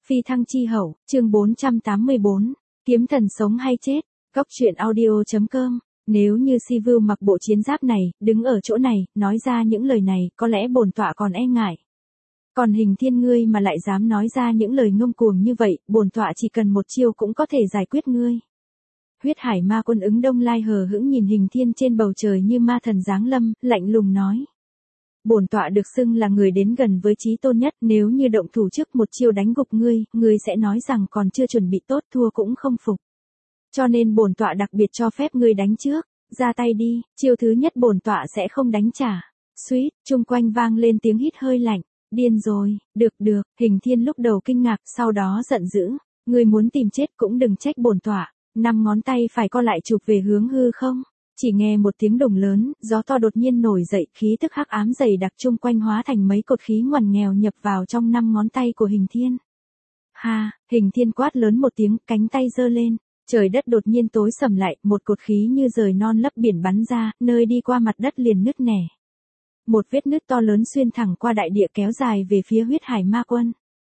Phi thăng chi hậu, chương 484, kiếm thần sống hay chết, góc truyện audio.com. Nếu như Sivu mặc bộ chiến giáp này, đứng ở chỗ này, nói ra những lời này, có lẽ bổn tọa còn e ngại. Còn Hình Thiên ngươi mà lại dám nói ra những lời ngông cuồng như vậy, bổn tọa chỉ cần một chiêu cũng có thể giải quyết ngươi. Huyết Hải Ma Quân ứng Đông Lai hờ hững nhìn Hình Thiên trên bầu trời như ma thần giáng lâm, lạnh lùng nói. Bổn tọa được xưng là người đến gần với chí tôn nhất, nếu như động thủ trước một chiêu đánh gục ngươi, ngươi sẽ nói rằng còn chưa chuẩn bị tốt, thua cũng không phục. Cho nên bổn tọa đặc biệt cho phép ngươi đánh trước, ra tay đi, chiêu thứ nhất bổn tọa sẽ không đánh trả. Suýt, chung quanh vang lên tiếng hít hơi lạnh, điên rồi, được, Hình Thiên lúc đầu kinh ngạc, sau đó giận dữ, ngươi muốn tìm chết cũng đừng trách bổn tọa, 5 ngón tay phải co lại chụp về hướng hư không. Chỉ nghe một tiếng đồng lớn, gió to đột nhiên nổi dậy, khí tức hắc ám dày đặc chung quanh hóa thành mấy cột khí ngoằn nghèo nhập vào trong 5 ngón tay của Hình Thiên. Ha, Hình Thiên quát lớn một tiếng, cánh tay giơ lên, trời đất đột nhiên tối sầm lại, một cột khí như rời non lấp biển bắn ra, nơi đi qua mặt đất liền nứt nẻ. Một vết nứt to lớn xuyên thẳng qua đại địa kéo dài về phía Huyết Hải Ma Quân.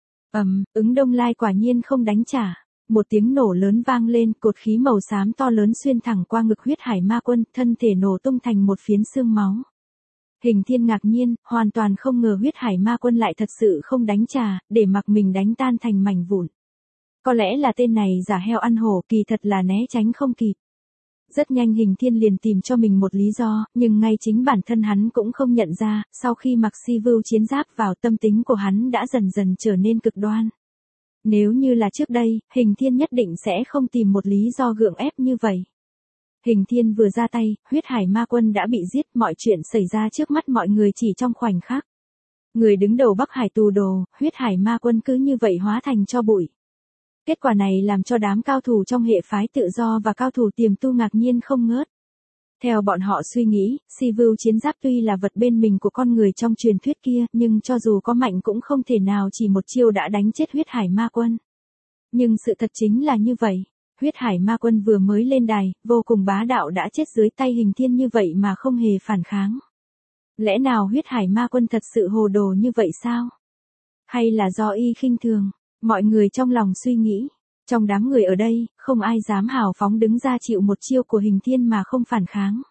Ứng Đông Lai quả nhiên không đánh trả. Một tiếng nổ lớn vang lên, cột khí màu xám to lớn xuyên thẳng qua ngực Huyết Hải Ma Quân, thân thể nổ tung thành một phiến xương máu. Hình Thiên ngạc nhiên, hoàn toàn không ngờ Huyết Hải Ma Quân lại thật sự không đánh trả, để mặc mình đánh tan thành mảnh vụn. Có lẽ là tên này giả heo ăn hổ, kỳ thật là né tránh không kịp. Rất nhanh Hình Thiên liền tìm cho mình một lý do, nhưng ngay chính bản thân hắn cũng không nhận ra, sau khi mặc Sivu chiến giáp vào, tâm tính của hắn đã dần dần trở nên cực đoan. Nếu như là trước đây, Hình Thiên nhất định sẽ không tìm một lý do gượng ép như vậy. Hình Thiên vừa ra tay, Huyết Hải Ma Quân đã bị giết, mọi chuyện xảy ra trước mắt mọi người chỉ trong khoảnh khắc. Người đứng đầu Bắc Hải tù đồ, Huyết Hải Ma Quân cứ như vậy hóa thành tro bụi. Kết quả này làm cho đám cao thủ trong hệ phái tự do và cao thủ tiềm tu ngạc nhiên không ngớt. Theo bọn họ suy nghĩ, Sivu chiến giáp tuy là vật bên mình của con người trong truyền thuyết kia, nhưng cho dù có mạnh cũng không thể nào chỉ một chiêu đã đánh chết Huyết Hải Ma Quân. Nhưng sự thật chính là như vậy. Huyết Hải Ma Quân vừa mới lên đài, vô cùng bá đạo đã chết dưới tay Hình Thiên như vậy mà không hề phản kháng. Lẽ nào Huyết Hải Ma Quân thật sự hồ đồ như vậy sao? Hay là do y khinh thường? Mọi người trong lòng suy nghĩ. Trong đám người ở đây, không ai dám hào phóng đứng ra chịu một chiêu của Hình Thiên mà không phản kháng.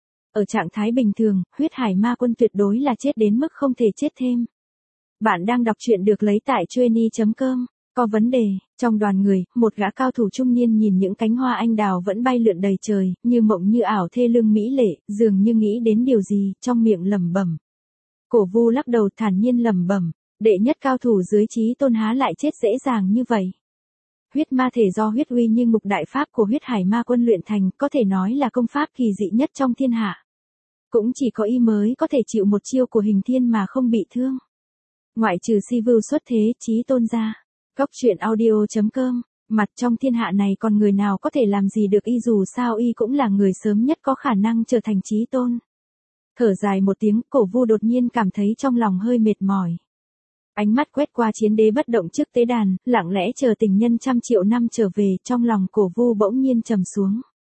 Ở trạng thái bình thường, Huyết Hải Ma Quân tuyệt đối là chết đến mức không thể chết thêm. Bạn đang đọc truyện được lấy tại Chueny.com. Có vấn đề, trong đoàn người, một gã cao thủ trung niên nhìn những cánh hoa anh đào vẫn bay lượn đầy trời, như mộng như ảo thê lương mỹ lệ, dường như nghĩ đến điều gì, trong miệng lẩm bẩm. Cổ Vu lắc đầu thản nhiên lẩm bẩm, đệ nhất cao thủ dưới chí tôn há lại chết dễ dàng như vậy. Huyết ma thể do huyết uy như ngục đại pháp của Huyết Hải Ma Quân luyện thành, có thể nói là công pháp kỳ dị nhất trong thiên hạ. Cũng chỉ có y mới có thể chịu một chiêu của Hình Thiên mà không bị thương. Ngoại trừ Sivu xuất thế, chí tôn ra. Góc truyện audio.com, mặt trong thiên hạ này còn người nào có thể làm gì được y, dù sao y cũng là người sớm nhất có khả năng trở thành chí tôn. Thở dài một tiếng, Cổ Vu đột nhiên cảm thấy trong lòng hơi mệt mỏi. Ánh mắt quét qua chiến đế bất động trước tế đàn, lặng lẽ chờ tình nhân trăm triệu năm trở về, trong lòng Cổ Vu bỗng nhiên trầm xuống.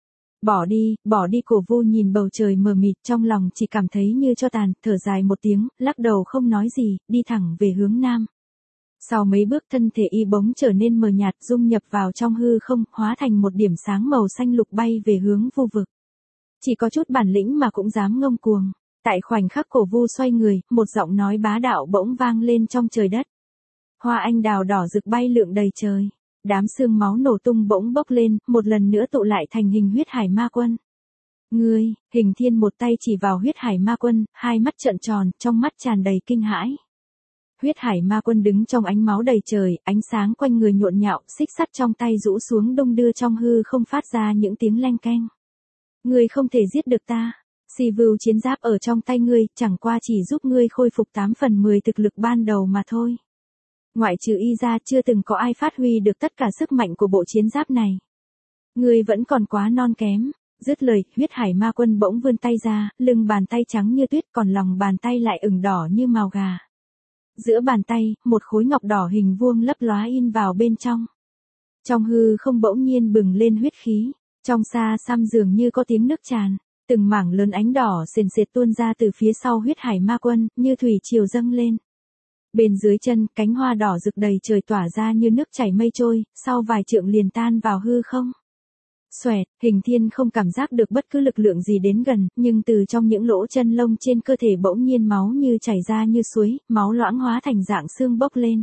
Bỏ đi, Cổ Vu nhìn bầu trời mờ mịt, trong lòng chỉ cảm thấy như tro tàn, thở dài một tiếng, lắc đầu không nói gì, đi thẳng về hướng nam. Sau mấy bước thân thể y bỗng trở nên mờ nhạt, dung nhập vào trong hư không, hóa thành một điểm sáng màu xanh lục bay về hướng vô vực. Chỉ có chút bản lĩnh mà cũng dám ngông cuồng. Tại khoảnh khắc Cổ Vu xoay người, một giọng nói bá đạo bỗng vang lên trong trời đất. Hoa anh đào đỏ rực bay lượn đầy trời. Đám xương máu nổ tung bỗng bốc lên, một lần nữa tụ lại thành hình Huyết Hải Ma Quân. Ngươi, Hình Thiên một tay chỉ vào Huyết Hải Ma Quân, hai mắt trợn tròn, trong mắt tràn đầy kinh hãi. Huyết Hải Ma Quân đứng trong ánh máu đầy trời, ánh sáng quanh người nhộn nhạo, xích sắt trong tay rũ xuống đung đưa trong hư không phát ra những tiếng leng keng. Ngươi không thể giết được ta. Sivu chiến giáp ở trong tay ngươi, chẳng qua chỉ giúp ngươi khôi phục 8/10 thực lực ban đầu mà thôi. Ngoại trừ y ra chưa từng có ai phát huy được tất cả sức mạnh của bộ chiến giáp này. Ngươi vẫn còn quá non kém. Dứt lời, Huyết Hải Ma Quân bỗng vươn tay ra, lưng bàn tay trắng như tuyết, còn lòng bàn tay lại ửng đỏ như mào gà. Giữa bàn tay, một khối ngọc đỏ hình vuông lấp lóa in vào bên trong. Trong hư không bỗng nhiên bừng lên huyết khí, trong xa xăm dường như có tiếng nước tràn. Từng mảng lớn ánh đỏ sền sệt tuôn ra từ phía sau Huyết Hải Ma Quân, như thủy triều dâng lên. Bên dưới chân, cánh hoa đỏ rực đầy trời tỏa ra như nước chảy mây trôi, sau vài trượng liền tan vào hư không. Xoẹt, Hình Thiên không cảm giác được bất cứ lực lượng gì đến gần, nhưng từ trong những lỗ chân lông trên cơ thể bỗng nhiên máu như chảy ra như suối, máu loãng hóa thành dạng xương bốc lên.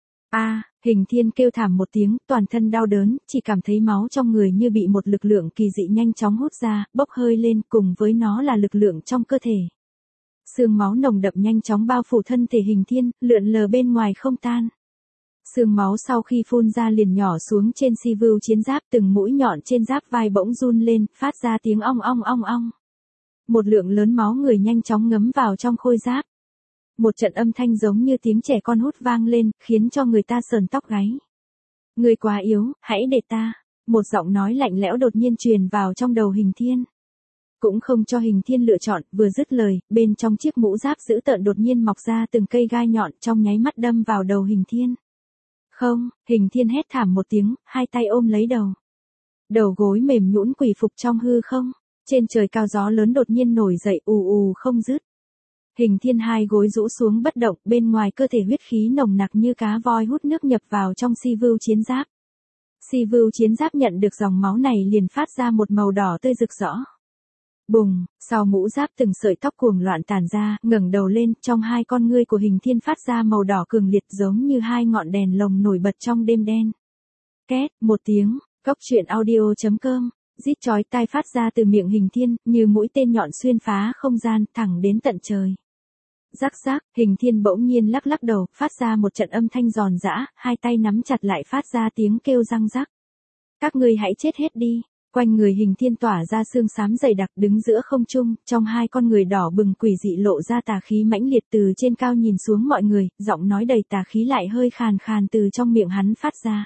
Hình Thiên kêu thảm một tiếng, toàn thân đau đớn, chỉ cảm thấy máu trong người như bị một lực lượng kỳ dị nhanh chóng hút ra, bốc hơi lên, cùng với nó là lực lượng trong cơ thể. Sương máu nồng đậm nhanh chóng bao phủ thân thể Hình Thiên, lượn lờ bên ngoài không tan. Sương máu sau khi phun ra liền nhỏ xuống trên si vưu chiến giáp, từng mũi nhọn trên giáp vai bỗng run lên, phát ra tiếng ong ong ong ong. Một lượng lớn máu người nhanh chóng ngấm vào trong khôi giáp. Một trận âm thanh giống như tiếng trẻ con hút vang lên, khiến cho người ta sờn tóc gáy. Người quá yếu, hãy để ta. Một giọng nói lạnh lẽo đột nhiên truyền vào trong đầu Hình Thiên. Cũng không cho Hình Thiên lựa chọn, vừa dứt lời, bên trong chiếc mũ giáp dữ tợn đột nhiên mọc ra từng cây gai nhọn trong nháy mắt đâm vào đầu Hình Thiên. Không, Hình Thiên hét thảm một tiếng, hai tay ôm lấy đầu. Đầu gối mềm nhũn quỳ phục trong hư không, trên trời cao gió lớn đột nhiên nổi dậy ù ù không dứt. Hình Thiên hai gối rũ xuống bất động, bên ngoài cơ thể huyết khí nồng nặc như cá voi hút nước nhập vào trong si vưu chiến giáp. Si vưu chiến giáp nhận được dòng máu này liền phát ra một màu đỏ tươi rực rỡ. Bùng, sau mũ giáp từng sợi tóc cuồng loạn tàn ra, ngẩng đầu lên, trong hai con ngươi của Hình Thiên phát ra màu đỏ cường liệt giống như hai ngọn đèn lồng nổi bật trong đêm đen. Két, một tiếng, Cốc Truyện Audio.com, rít chói tai phát ra từ miệng Hình Thiên, như mũi tên nhọn xuyên phá không gian, thẳng đến tận trời. Rắc rắc, Hình Thiên bỗng nhiên lắc lắc đầu, phát ra một trận âm thanh giòn giã, hai tay nắm chặt lại phát ra tiếng kêu răng rắc. Các ngươi hãy chết hết đi. Quanh người Hình Thiên tỏa ra xương xám dày đặc, đứng giữa không trung, trong hai con người đỏ bừng quỷ dị lộ ra tà khí mãnh liệt, từ trên cao nhìn xuống mọi người, giọng nói đầy tà khí lại hơi khàn khàn từ trong miệng hắn phát ra.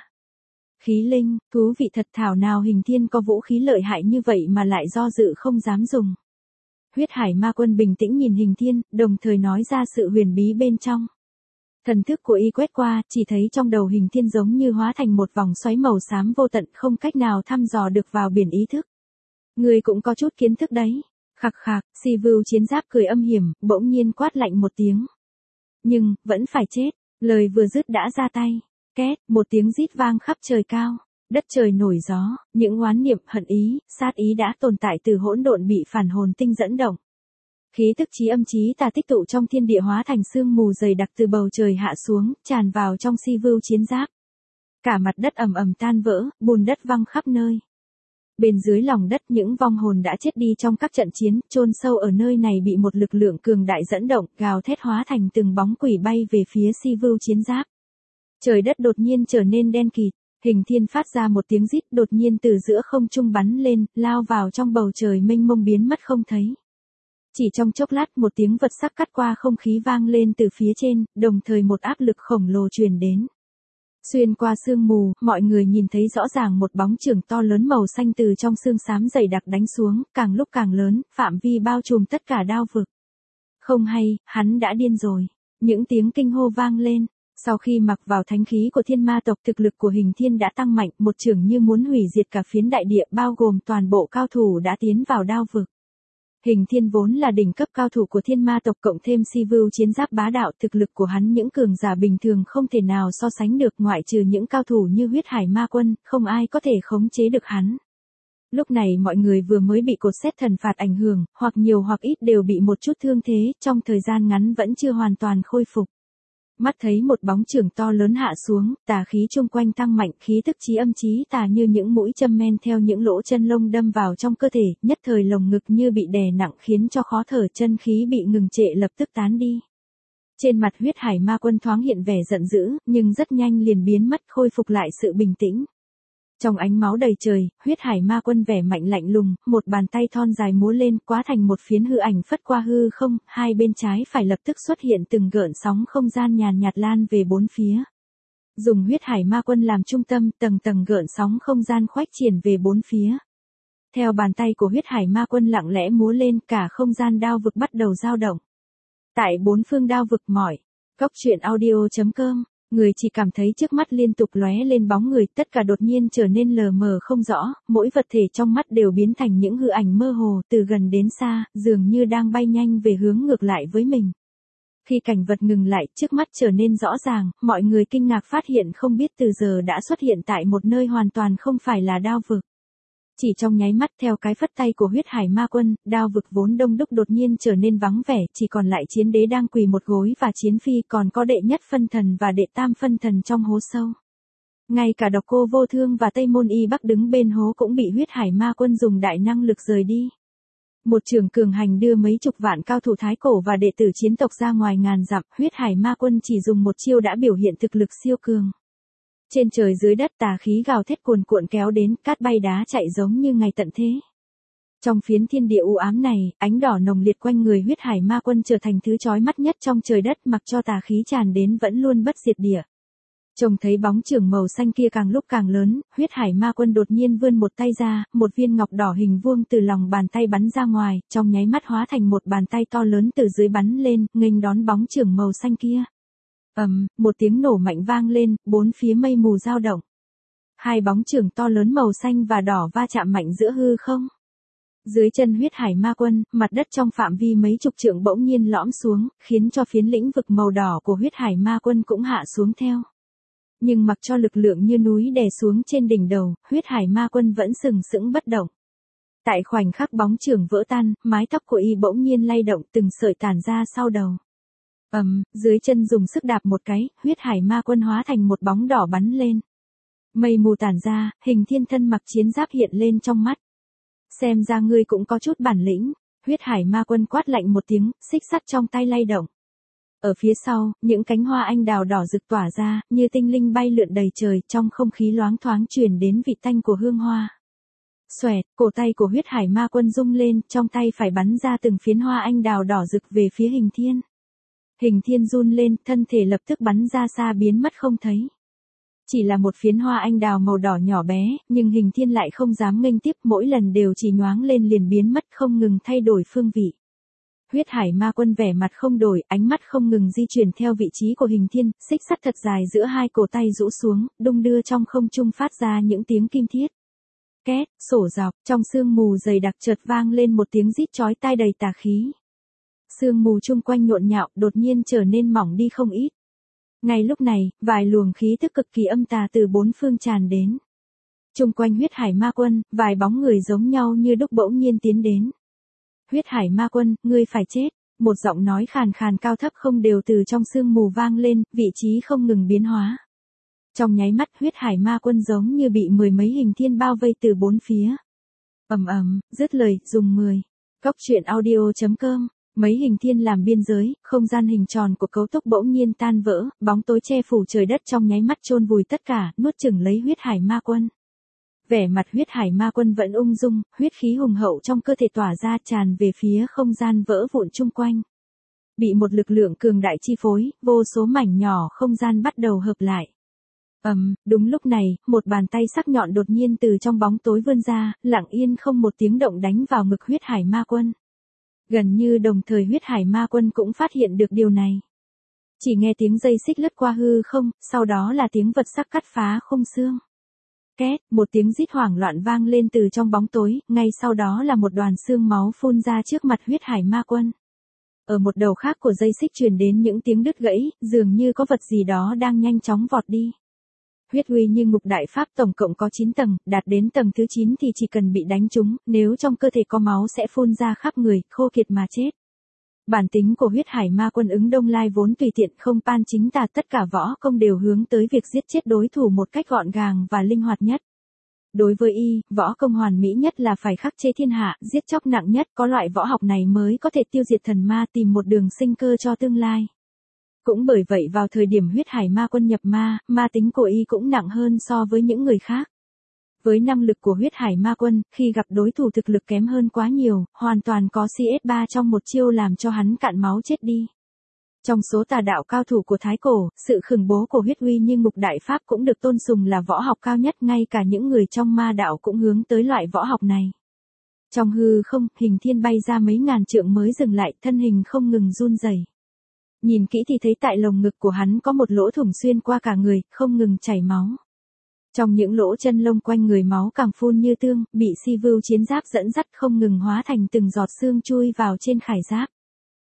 Khí linh, thú vị thật, thảo nào Hình Thiên có vũ khí lợi hại như vậy mà lại do dự không dám dùng. Huyết Hải Ma Quân bình tĩnh nhìn Hình Thiên, đồng thời nói ra sự huyền bí bên trong. Thần thức của y quét qua, chỉ thấy trong đầu Hình Thiên giống như hóa thành một vòng xoáy màu xám vô tận, không cách nào thăm dò được vào biển ý thức. Người cũng có chút kiến thức đấy. Khạc khạc, si vưu chiến giáp cười âm hiểm, bỗng nhiên quát lạnh một tiếng. Nhưng, vẫn phải chết, lời vừa dứt đã ra tay. Két, một tiếng rít vang khắp trời cao. Đất trời nổi gió, những oán niệm, hận ý, sát ý đã tồn tại từ hỗn độn bị phản hồn tinh dẫn động. Khí tức chí âm chí tà tích tụ trong thiên địa hóa thành sương mù dày đặc từ bầu trời hạ xuống, tràn vào trong si vưu chiến giáp. Cả mặt đất ầm ầm tan vỡ, bùn đất văng khắp nơi. Bên dưới lòng đất những vong hồn đã chết đi trong các trận chiến, chôn sâu ở nơi này bị một lực lượng cường đại dẫn động, gào thét hóa thành từng bóng quỷ bay về phía si vưu chiến giáp. Trời đất đột nhiên trở nên đen kịt. Hình Thiên phát ra một tiếng rít đột nhiên từ giữa không trung bắn lên, lao vào trong bầu trời mênh mông biến mất không thấy. Chỉ trong chốc lát một tiếng vật sắc cắt qua không khí vang lên từ phía trên, đồng thời một áp lực khổng lồ truyền đến. Xuyên qua sương mù, mọi người nhìn thấy rõ ràng một bóng chưởng to lớn màu xanh từ trong sương xám dày đặc đánh xuống, càng lúc càng lớn, phạm vi bao trùm tất cả đao vực. Không hay, hắn đã điên rồi. Những tiếng kinh hô vang lên. Sau khi mặc vào thánh khí của thiên ma tộc, thực lực của Hình Thiên đã tăng mạnh, một chưởng như muốn hủy diệt cả phiến đại địa, bao gồm toàn bộ cao thủ đã tiến vào đao vực. Hình Thiên vốn là đỉnh cấp cao thủ của thiên ma tộc, cộng thêm si vưu chiến giáp bá đạo, thực lực của hắn những cường giả bình thường không thể nào so sánh được, ngoại trừ những cao thủ như Huyết Hải Ma Quân, không ai có thể khống chế được hắn. Lúc này mọi người vừa mới bị cột xét thần phạt ảnh hưởng, hoặc nhiều hoặc ít đều bị một chút thương thế, trong thời gian ngắn vẫn chưa hoàn toàn khôi phục. Mắt thấy một bóng chưởng to lớn hạ xuống, tà khí chung quanh tăng mạnh, khí tức chí âm chí tà như những mũi châm men theo những lỗ chân lông đâm vào trong cơ thể, nhất thời lồng ngực như bị đè nặng khiến cho khó thở, chân khí bị ngừng trệ lập tức tán đi. Trên mặt Huyết Hải Ma Quân thoáng hiện vẻ giận dữ, nhưng rất nhanh liền biến mất, khôi phục lại sự bình tĩnh. Trong ánh máu đầy trời, Huyết Hải Ma Quân vẻ mạnh lạnh lùng, một bàn tay thon dài múa lên, quá thành một phiến hư ảnh phất qua hư không, hai bên trái phải lập tức xuất hiện từng gợn sóng không gian nhàn nhạt lan về bốn phía. Dùng Huyết Hải Ma Quân làm trung tâm, tầng tầng gợn sóng không gian khoách triển về bốn phía. Theo bàn tay của Huyết Hải Ma Quân lặng lẽ múa lên, cả không gian đao vực bắt đầu dao động. Tại bốn phương đao vực mỏi, Cốc Truyện Audio.com, người chỉ cảm thấy trước mắt liên tục lóe lên bóng người, tất cả đột nhiên trở nên lờ mờ không rõ, mỗi vật thể trong mắt đều biến thành những hư ảnh mơ hồ, từ gần đến xa, dường như đang bay nhanh về hướng ngược lại với mình. Khi cảnh vật ngừng lại, trước mắt trở nên rõ ràng, mọi người kinh ngạc phát hiện không biết từ giờ đã xuất hiện tại một nơi hoàn toàn không phải là đao vực. Chỉ trong nháy mắt theo cái phất tay của huyết hải ma quân, đao vực vốn đông đúc đột nhiên trở nên vắng vẻ, chỉ còn lại chiến đế đang quỳ một gối và chiến phi, còn có đệ nhất phân thần và đệ tam phân thần trong hố sâu. Ngay cả Độc Cô Vô Thương và Tây Môn Y Bắc đứng bên hố cũng bị huyết hải ma quân dùng đại năng lực rời đi. Một trường cường hành đưa mấy chục vạn cao thủ thái cổ và đệ tử chiến tộc ra ngoài ngàn dặm, huyết hải ma quân chỉ dùng một chiêu đã biểu hiện thực lực siêu cường. Trên trời dưới đất tà khí gào thét cuồn cuộn kéo đến, cát bay đá chạy giống như ngày tận thế. Trong phiến thiên địa u ám này, ánh đỏ nồng liệt quanh người huyết hải ma quân trở thành thứ chói mắt nhất trong trời đất, mặc cho tà khí tràn đến vẫn luôn bất diệt địa. Trông thấy bóng chưởng màu xanh kia càng lúc càng lớn, huyết hải ma quân đột nhiên vươn một tay ra, một viên ngọc đỏ hình vuông từ lòng bàn tay bắn ra ngoài, trong nháy mắt hóa thành một bàn tay to lớn từ dưới bắn lên, nghênh đón bóng chưởng màu xanh kia. Một tiếng nổ mạnh vang lên, bốn phía mây mù dao động. Hai bóng chưởng to lớn màu xanh và đỏ va chạm mạnh giữa hư không. Dưới chân huyết hải ma quân, mặt đất trong phạm vi mấy chục trượng bỗng nhiên lõm xuống, khiến cho phiến lĩnh vực màu đỏ của huyết hải ma quân cũng hạ xuống theo. Nhưng mặc cho lực lượng như núi đè xuống trên đỉnh đầu, huyết hải ma quân vẫn sừng sững bất động. Tại khoảnh khắc bóng chưởng vỡ tan, mái tóc của y bỗng nhiên lay động, từng sợi tản ra sau đầu. Dưới chân dùng sức đạp một cái, huyết hải ma quân hóa thành một bóng đỏ bắn lên. Mây mù tản ra, Hình Thiên thân mặc chiến giáp hiện lên trong mắt. Xem ra ngươi cũng có chút bản lĩnh, huyết hải ma quân quát lạnh một tiếng, xích sắt trong tay lay động. Ở phía sau, những cánh hoa anh đào đỏ rực tỏa ra, như tinh linh bay lượn đầy trời, trong không khí loáng thoáng truyền đến vị tanh của hương hoa. Xoẹt, cổ tay của huyết hải ma quân rung lên, trong tay phải bắn ra từng phiến hoa anh đào đỏ rực về phía Hình Thiên. Hình Thiên run lên, thân thể lập tức bắn ra xa biến mất không thấy. Chỉ là một phiến hoa anh đào màu đỏ nhỏ bé, nhưng Hình Thiên lại không dám nghênh tiếp, mỗi lần đều chỉ nhoáng lên liền biến mất, không ngừng thay đổi phương vị. Huyết hải ma quân vẻ mặt không đổi, ánh mắt không ngừng di chuyển theo vị trí của Hình Thiên, xích sắt thật dài giữa hai cổ tay rũ xuống, đung đưa trong không trung phát ra những tiếng kim thiết. Két, sổ dọc, trong sương mù dày đặc chợt vang lên một tiếng rít chói tai đầy tà khí. Sương mù chung quanh nhộn nhạo, đột nhiên trở nên mỏng đi không ít. Ngay lúc này, vài luồng khí tức cực kỳ âm tà từ bốn phương tràn đến. Chung quanh huyết hải ma quân, vài bóng người giống nhau như đúc bỗng nhiên tiến đến. Huyết hải ma quân, ngươi phải chết. Một giọng nói khàn khàn cao thấp không đều từ trong sương mù vang lên, vị trí không ngừng biến hóa. Trong nháy mắt huyết hải ma quân giống như bị mười mấy Hình Thiên bao vây từ bốn phía. Dứt lời, dùng 10. Goctruyện audio.com. Mấy Hình Thiên làm biên giới, không gian hình tròn của cấu trúc bỗng nhiên tan vỡ, bóng tối che phủ trời đất trong nháy mắt chôn vùi tất cả, nuốt chửng lấy huyết hải ma quân. Vẻ mặt huyết hải ma quân vẫn ung dung, huyết khí hùng hậu trong cơ thể tỏa ra tràn về phía không gian vỡ vụn chung quanh. Bị một lực lượng cường đại chi phối, vô số mảnh nhỏ không gian bắt đầu hợp lại. Đúng lúc này, một bàn tay sắc nhọn đột nhiên từ trong bóng tối vươn ra, lặng yên không một tiếng động đánh vào ngực huyết hải ma quân. Gần như đồng thời huyết hải ma quân cũng phát hiện được điều này. Chỉ nghe tiếng dây xích lướt qua hư không, sau đó là tiếng vật sắc cắt phá khung xương. Két, một tiếng rít hoảng loạn vang lên từ trong bóng tối, ngay sau đó là một đoàn xương máu phun ra trước mặt huyết hải ma quân. Ở một đầu khác của dây xích truyền đến những tiếng đứt gãy, dường như có vật gì đó đang nhanh chóng vọt đi. Huyết uy như ngục đại pháp tổng cộng có 9 tầng, đạt đến tầng thứ 9 thì chỉ cần bị đánh trúng, nếu trong cơ thể có máu sẽ phun ra khắp người, khô kiệt mà chết. Bản tính của huyết hải ma quân ứng đông lai vốn tùy tiện không pan chính tà, tất cả võ công đều hướng tới việc giết chết đối thủ một cách gọn gàng và linh hoạt nhất. Đối với y, võ công hoàn mỹ nhất là phải khắc chế thiên hạ, giết chóc nặng nhất, có loại võ học này mới có thể tiêu diệt thần ma, tìm một đường sinh cơ cho tương lai. Cũng bởi vậy vào thời điểm huyết hải ma quân nhập ma, ma tính của y cũng nặng hơn so với những người khác. Với năng lực của huyết hải ma quân, khi gặp đối thủ thực lực kém hơn quá nhiều, hoàn toàn có CS3 trong một chiêu làm cho hắn cạn máu chết đi. Trong số tà đạo cao thủ của Thái Cổ, sự khủng bố của huyết uy như ngục đại pháp cũng được tôn sùng là võ học cao nhất, ngay cả những người trong ma đạo cũng hướng tới loại võ học này. Trong hư không, Hình Thiên bay ra mấy ngàn trượng mới dừng lại, thân hình không ngừng run rẩy. Nhìn kỹ thì thấy tại lồng ngực của hắn có một lỗ thủng xuyên qua cả người, không ngừng chảy máu. Trong những lỗ chân lông quanh người máu càng phun như tương, bị si vưu chiến giáp dẫn dắt không ngừng hóa thành từng giọt xương chui vào trên khải giáp.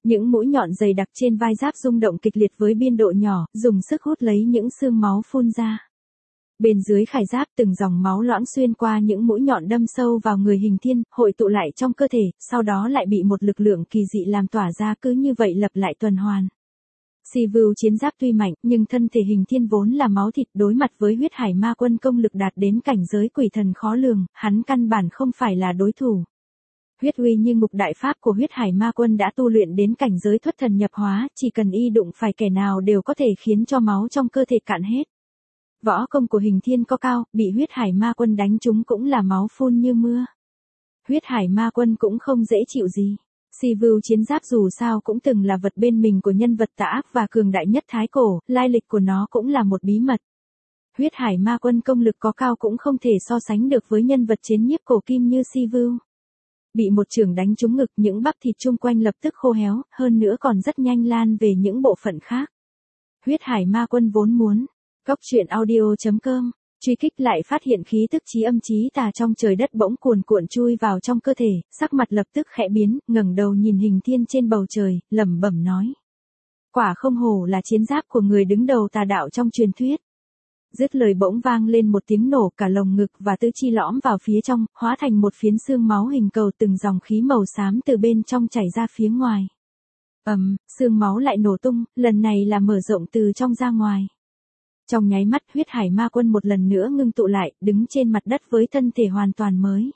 Những mũi nhọn dày đặc trên vai giáp rung động kịch liệt với biên độ nhỏ, dùng sức hút lấy những xương máu phun ra. Bên dưới khải giáp từng dòng máu loãng xuyên qua những mũi nhọn đâm sâu vào người Hình Thiên, hội tụ lại trong cơ thể, sau đó lại bị một lực lượng kỳ dị làm tỏa ra, cứ như vậy lặp lại tuần hoàn. Sivu chiến giáp tuy mạnh, nhưng thân thể Hình Thiên vốn là máu thịt, đối mặt với huyết hải ma quân công lực đạt đến cảnh giới quỷ thần khó lường, hắn căn bản không phải là đối thủ. Huyết uy như ngục đại pháp của huyết hải ma quân đã tu luyện đến cảnh giới thoát thần nhập hóa, chỉ cần y đụng phải kẻ nào đều có thể khiến cho máu trong cơ thể cạn hết. Võ công của Hình Thiên có cao, bị huyết hải ma quân đánh trúng cũng là máu phun như mưa. Huyết hải ma quân cũng không dễ chịu gì. Sivu chiến giáp dù sao cũng từng là vật bên mình của nhân vật tà ác và cường đại nhất Thái Cổ, lai lịch của nó cũng là một bí mật. Huyết hải ma quân công lực có cao cũng không thể so sánh được với nhân vật chiến nhiếp cổ kim như Sivu. Bị một chưởng đánh trúng ngực, những bắp thịt chung quanh lập tức khô héo, hơn nữa còn rất nhanh lan về những bộ phận khác. Huyết hải ma quân vốn muốn. Cóc truyện audio.com, truy kích lại phát hiện khí tức chí âm chí tà trong trời đất bỗng cuồn cuộn chui vào trong cơ thể, sắc mặt lập tức khẽ biến, ngẩng đầu nhìn Hình Thiên trên bầu trời, lẩm bẩm nói. Quả không hổ là chiến giáp của người đứng đầu tà đạo trong truyền thuyết. Dứt lời bỗng vang lên một tiếng nổ, cả lồng ngực và tứ chi lõm vào phía trong, hóa thành một phiến xương máu hình cầu, từng dòng khí màu xám từ bên trong chảy ra phía ngoài. Xương máu lại nổ tung, lần này là mở rộng từ trong ra ngoài. Trong nháy mắt, huyết hải ma quân một lần nữa ngưng tụ lại, đứng trên mặt đất với thân thể hoàn toàn mới.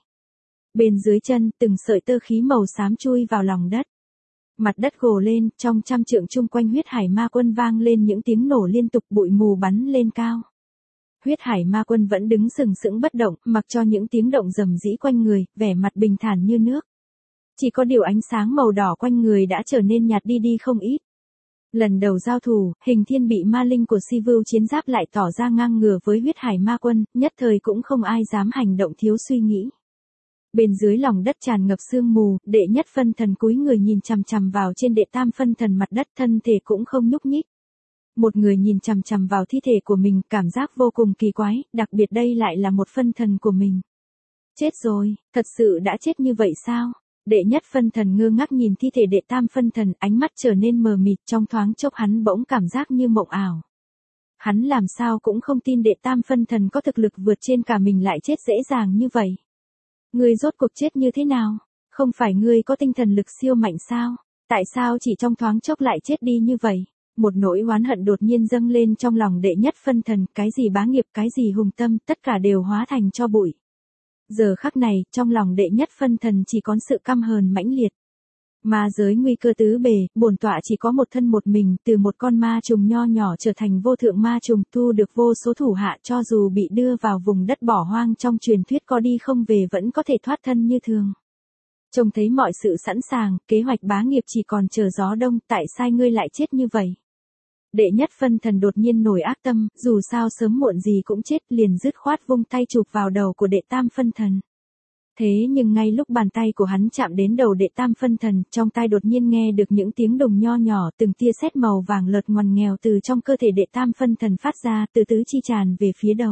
Bên dưới chân, từng sợi tơ khí màu xám chui vào lòng đất. Mặt đất gồ lên, trong trăm trượng chung quanh huyết hải ma quân vang lên những tiếng nổ liên tục, bụi mù bắn lên cao. Huyết hải ma quân vẫn đứng sừng sững bất động, mặc cho những tiếng động rầm rĩ quanh người, vẻ mặt bình thản như nước. Chỉ có điều ánh sáng màu đỏ quanh người đã trở nên nhạt đi không ít. Lần đầu giao thủ, Hình Thiên bị ma linh của Sivu chiến giáp lại tỏ ra ngang ngửa với huyết hải ma quân, nhất thời cũng không ai dám hành động thiếu suy nghĩ. Bên dưới lòng đất tràn ngập sương mù, đệ nhất phân thần cúi người nhìn chằm chằm vào trên đệ tam phân thần, mặt đất thân thể cũng không nhúc nhích. Một người nhìn chằm chằm vào thi thể của mình, cảm giác vô cùng kỳ quái, đặc biệt đây lại là một phân thần của mình. Chết rồi, thật sự đã chết như vậy sao? Đệ nhất phân thần ngơ ngác nhìn thi thể đệ tam phân thần, ánh mắt trở nên mờ mịt, trong thoáng chốc hắn bỗng cảm giác như mộng ảo. Hắn làm sao cũng không tin đệ tam phân thần có thực lực vượt trên cả mình lại chết dễ dàng như vậy. Ngươi rốt cuộc chết như thế nào? Không phải ngươi có tinh thần lực siêu mạnh sao? Tại sao chỉ trong thoáng chốc lại chết đi như vậy? Một nỗi oán hận đột nhiên dâng lên trong lòng đệ nhất phân thần, cái gì bá nghiệp, cái gì hùng tâm, tất cả đều hóa thành tro bụi. Giờ khắc này, trong lòng đệ nhất phân thần chỉ có sự căm hờn mãnh liệt. Ma giới nguy cơ tứ bề, bổn tọa chỉ có một thân một mình, từ một con ma trùng nho nhỏ trở thành vô thượng ma trùng, thu được vô số thủ hạ, cho dù bị đưa vào vùng đất bỏ hoang trong truyền thuyết có đi không về vẫn có thể thoát thân như thường. Trông thấy mọi sự sẵn sàng, kế hoạch bá nghiệp chỉ còn chờ gió đông, tại sao ngươi lại chết như vậy? Đệ nhất phân thần đột nhiên nổi ác tâm, dù sao sớm muộn gì cũng chết, liền dứt khoát vung tay chụp vào đầu của đệ tam phân thần. Thế nhưng ngay lúc bàn tay của hắn chạm đến đầu đệ tam phân thần, trong tai đột nhiên nghe được những tiếng đồng nho nhỏ, từng tia sét màu vàng lợt ngoằn nghèo từ trong cơ thể đệ tam phân thần phát ra, từ tứ chi tràn về phía đầu.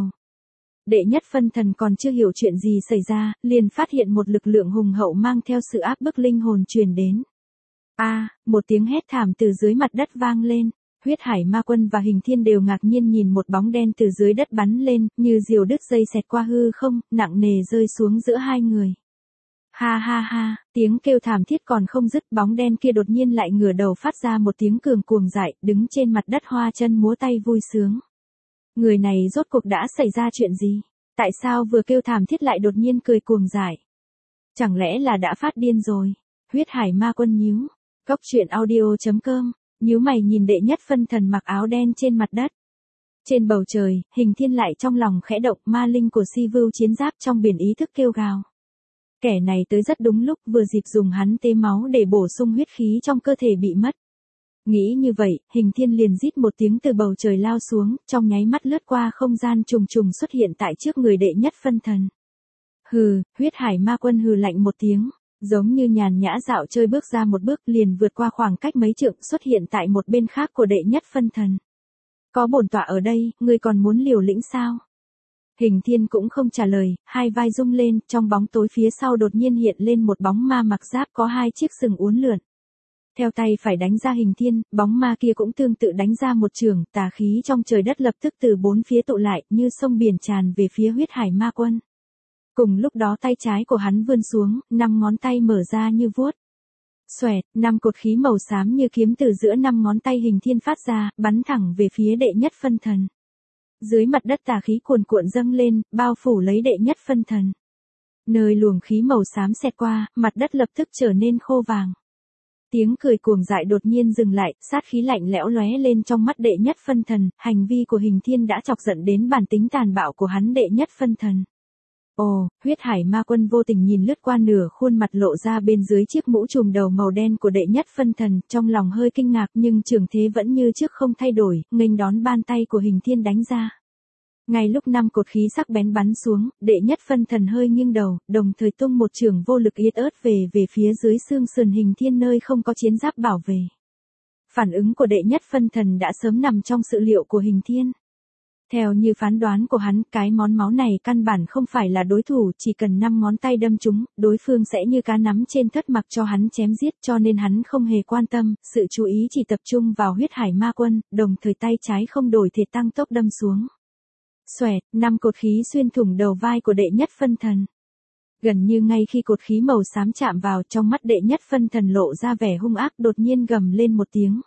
Đệ nhất phân thần còn chưa hiểu chuyện gì xảy ra, liền phát hiện một lực lượng hùng hậu mang theo sự áp bức linh hồn truyền đến. Một tiếng hét thảm từ dưới mặt đất vang lên. Huyết hải ma quân và Hình Thiên đều ngạc nhiên nhìn một bóng đen từ dưới đất bắn lên, như diều đứt dây xẹt qua hư không, nặng nề rơi xuống giữa hai người. Ha ha ha, tiếng kêu thảm thiết còn không dứt, bóng đen kia đột nhiên lại ngửa đầu phát ra một tiếng cường cuồng dại, đứng trên mặt đất hoa chân múa tay vui sướng. Người này rốt cuộc đã xảy ra chuyện gì? Tại sao vừa kêu thảm thiết lại đột nhiên cười cuồng dại? Chẳng lẽ là đã phát điên rồi? Huyết hải ma quân nhíu. Cóc truyện audio.com, nhíu mày nhìn đệ nhất phân thần mặc áo đen trên mặt đất. Trên bầu trời, Hình Thiên lại trong lòng khẽ động, ma linh của Sivu chiến giáp trong biển ý thức kêu gào. Kẻ này tới rất đúng lúc, vừa dịp dùng hắn tê máu để bổ sung huyết khí trong cơ thể bị mất. Nghĩ như vậy, Hình Thiên liền rít một tiếng từ bầu trời lao xuống, trong nháy mắt lướt qua không gian trùng trùng xuất hiện tại trước người đệ nhất phân thần. Hừ, huyết hải ma quân hừ lạnh một tiếng, giống như nhàn nhã dạo chơi bước ra một bước liền vượt qua khoảng cách mấy trượng xuất hiện tại một bên khác của đệ nhất phân thần. Có bổn tọa ở đây, ngươi còn muốn liều lĩnh sao? Hình Thiên cũng không trả lời, hai vai rung lên, trong bóng tối phía sau đột nhiên hiện lên một bóng ma mặc giáp có hai chiếc sừng uốn lượn. Theo tay phải đánh ra Hình Thiên, bóng ma kia cũng tương tự đánh ra một chưởng, tà khí trong trời đất lập tức từ bốn phía tụ lại, như sông biển tràn về phía huyết hải ma quân. Cùng lúc đó tay trái của hắn vươn xuống, 5 ngón tay mở ra như vuốt. Xoẹt, 5 cột khí màu xám như kiếm từ giữa 5 ngón tay Hình Thiên phát ra, bắn thẳng về phía đệ nhất phân thần. Dưới mặt đất tà khí cuồn cuộn dâng lên, bao phủ lấy đệ nhất phân thần. Nơi luồng khí màu xám xẹt qua, mặt đất lập tức trở nên khô vàng. Tiếng cười cuồng dại đột nhiên dừng lại, sát khí lạnh lẽo lóe lên trong mắt đệ nhất phân thần, hành vi của Hình Thiên đã chọc giận đến bản tính tàn bạo của hắn đệ nhất phân thần. Ồ, huyết hải ma quân vô tình nhìn lướt qua nửa khuôn mặt lộ ra bên dưới chiếc mũ trùm đầu màu đen của đệ nhất phân thần, trong lòng hơi kinh ngạc nhưng trường thế vẫn như trước không thay đổi, nghênh đón ban tay của Hình Thiên đánh ra. Ngay lúc 5 cột khí sắc bén bắn xuống, đệ nhất phân thần hơi nghiêng đầu, đồng thời tung một chưởng vô lực yết ớt về phía dưới xương sườn Hình Thiên nơi không có chiến giáp bảo vệ. Phản ứng của đệ nhất phân thần đã sớm nằm trong sự liệu của Hình Thiên. Theo như phán đoán của hắn, cái món máu này căn bản không phải là đối thủ, chỉ cần 5 ngón tay đâm trúng, đối phương sẽ như cá nắm trên thớt mặc cho hắn chém giết, cho nên hắn không hề quan tâm, sự chú ý chỉ tập trung vào huyết hải ma quân, đồng thời tay trái không đổi thể tăng tốc đâm xuống. Xoẹt, 5 cột khí xuyên thủng đầu vai của đệ nhất phân thần. Gần như ngay khi cột khí màu xám chạm vào, trong mắt đệ nhất phân thần lộ ra vẻ hung ác, đột nhiên gầm lên một tiếng.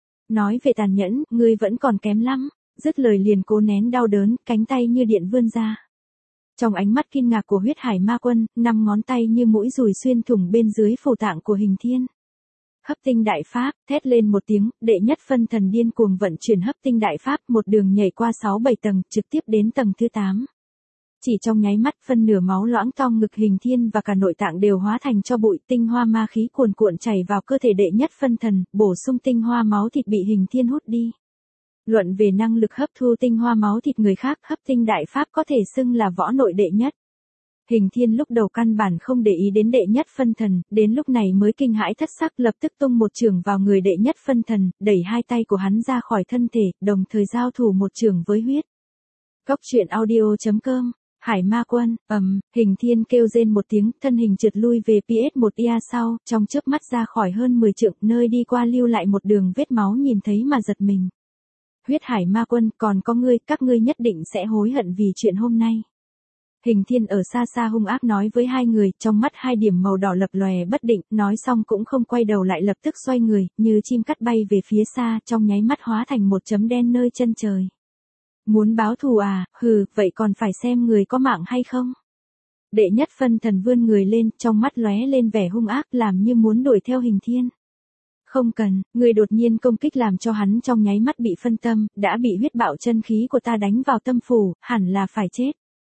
Nói về tàn nhẫn, ngươi vẫn còn kém lắm. Dứt lời liền cố nén đau đớn, cánh tay như điện vươn ra. Trong ánh mắt kinh ngạc của huyết hải ma quân, 5 ngón tay như mũi dùi xuyên thủng bên dưới phủ tạng của Hình Thiên. Hấp tinh đại pháp, thét lên một tiếng, đệ nhất phân thần điên cuồng vận chuyển hấp tinh đại pháp, một đường nhảy qua 6-7 tầng, trực tiếp đến tầng thứ 8. Chỉ trong nháy mắt, phân nửa máu loãng trong ngực Hình Thiên và cả nội tạng đều hóa thành cho bụi, tinh hoa ma khí cuồn cuộn chảy vào cơ thể đệ nhất phân thần, bổ sung tinh hoa máu thịt bị Hình Thiên hút đi. Luận về năng lực hấp thu tinh hoa máu thịt người khác, hấp tinh đại pháp có thể xưng là võ nội đệ nhất. Hình Thiên lúc đầu căn bản không để ý đến đệ nhất phân thần, đến lúc này mới kinh hãi thất sắc, lập tức tung một chưởng vào người đệ nhất phân thần, đẩy hai tay của hắn ra khỏi thân thể, đồng thời giao thủ một chưởng với huyết. Góc truyện audio.com, Hải ma quân, Hình Thiên kêu rên một tiếng, thân hình trượt lui về PS1 ia sau, trong chớp mắt ra khỏi hơn 10 trượng, nơi đi qua lưu lại một đường vết máu nhìn thấy mà giật mình. Huyết hải ma quân, còn có ngươi, các ngươi nhất định sẽ hối hận vì chuyện hôm nay. Hình Thiên ở xa xa hung ác nói với hai người, trong mắt hai điểm màu đỏ lập lòe bất định, nói xong cũng không quay đầu lại lập tức xoay người, như chim cắt bay về phía xa, trong nháy mắt hóa thành một chấm đen nơi chân trời. Muốn báo thù à, hừ, vậy còn phải xem người có mạng hay không? Đệ nhất phân thần vươn người lên, trong mắt lóe lên vẻ hung ác làm như muốn đuổi theo Hình Thiên. Không cần, người đột nhiên công kích làm cho hắn trong nháy mắt bị phân tâm, đã bị huyết bạo chân khí của ta đánh vào tâm phủ, hẳn là phải chết.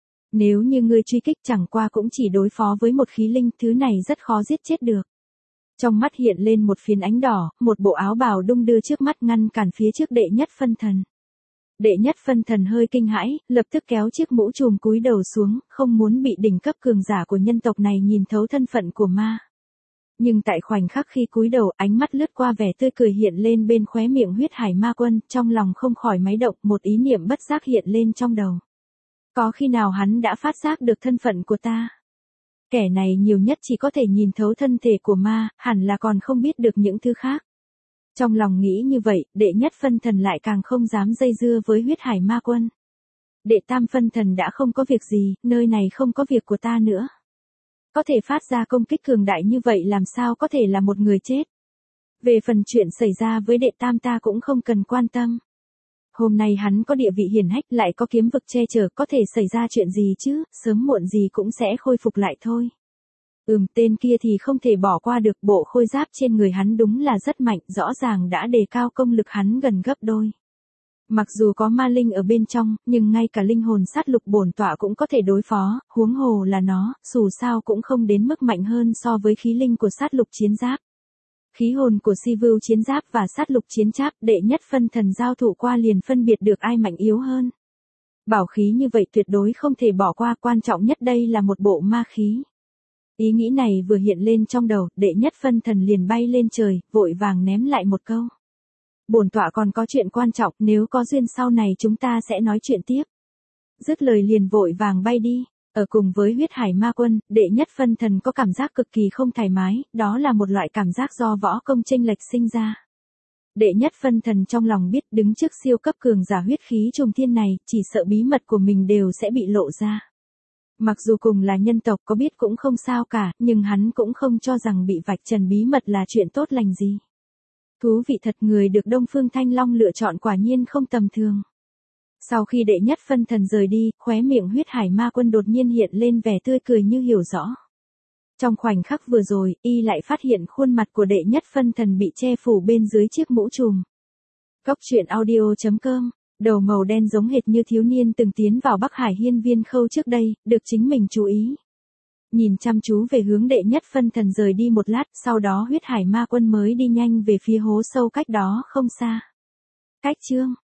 Nếu như ngươi truy kích chẳng qua cũng chỉ đối phó với một khí linh, thứ này rất khó giết chết được. Trong mắt hiện lên một phiến ánh đỏ, một bộ áo bào đung đưa trước mắt ngăn cản phía trước đệ nhất phân thần. Đệ nhất phân thần hơi kinh hãi, lập tức kéo chiếc mũ trùm cúi đầu xuống, không muốn bị đỉnh cấp cường giả của nhân tộc này nhìn thấu thân phận của ma. Nhưng tại khoảnh khắc khi cúi đầu, ánh mắt lướt qua vẻ tươi cười hiện lên bên khóe miệng huyết hải ma quân, trong lòng không khỏi máy động, một ý niệm bất giác hiện lên trong đầu. Có khi nào hắn đã phát giác được thân phận của ta? Kẻ này nhiều nhất chỉ có thể nhìn thấu thân thể của ma, hẳn là còn không biết được những thứ khác. Trong lòng nghĩ như vậy, đệ nhất phân thần lại càng không dám dây dưa với huyết hải ma quân. Đệ tam phân thần đã không có việc gì, nơi này không có việc của ta nữa. Có thể phát ra công kích cường đại như vậy làm sao có thể là một người chết. Về phần chuyện xảy ra với đệ tam ta cũng không cần quan tâm. Hôm nay hắn có địa vị hiển hách lại có kiếm vực che chở, có thể xảy ra chuyện gì chứ, sớm muộn gì cũng sẽ khôi phục lại thôi. Tên kia thì không thể bỏ qua được, bộ khôi giáp trên người hắn đúng là rất mạnh, rõ ràng đã đề cao công lực hắn gần gấp đôi. Mặc dù có ma linh ở bên trong, nhưng ngay cả linh hồn sát lục bổn tọa cũng có thể đối phó, huống hồ là nó, dù sao cũng không đến mức mạnh hơn so với khí linh của sát lục chiến giáp. Khí hồn của si vưu chiến giáp và sát lục chiến giáp, đệ nhất phân thần giao thủ qua liền phân biệt được ai mạnh yếu hơn. Bảo khí như vậy tuyệt đối không thể bỏ qua, quan trọng nhất đây là một bộ ma khí. Ý nghĩ này vừa hiện lên trong đầu, đệ nhất phân thần liền bay lên trời, vội vàng ném lại một câu. Bổn tọa còn có chuyện quan trọng, nếu có duyên sau này chúng ta sẽ nói chuyện tiếp. Dứt lời liền vội vàng bay đi. Ở cùng với huyết hải ma quân, đệ nhất phân thần có cảm giác cực kỳ không thoải mái, đó là một loại cảm giác do võ công chênh lệch sinh ra. Đệ nhất phân thần trong lòng biết đứng trước siêu cấp cường giả huyết khí trùng thiên này, chỉ sợ bí mật của mình đều sẽ bị lộ ra. Mặc dù cùng là nhân tộc có biết cũng không sao cả, nhưng hắn cũng không cho rằng bị vạch trần bí mật là chuyện tốt lành gì. Thú vị thật, người được Đông Phương Thanh Long lựa chọn quả nhiên không tầm thường. Sau khi đệ nhất phân thần rời đi, khóe miệng huyết hải ma quân đột nhiên hiện lên vẻ tươi cười như hiểu rõ. Trong khoảnh khắc vừa rồi, y lại phát hiện khuôn mặt của đệ nhất phân thần bị che phủ bên dưới chiếc mũ trùm. Cốc truyện audio.com, đầu màu đen giống hệt như thiếu niên từng tiến vào Bắc Hải Hiên Viên Khâu trước đây, được chính mình chú ý. Nhìn chăm chú về hướng đệ nhất phân thần rời đi một lát, sau đó huyết hải ma quân mới đi nhanh về phía hố sâu cách đó không xa. Cách chương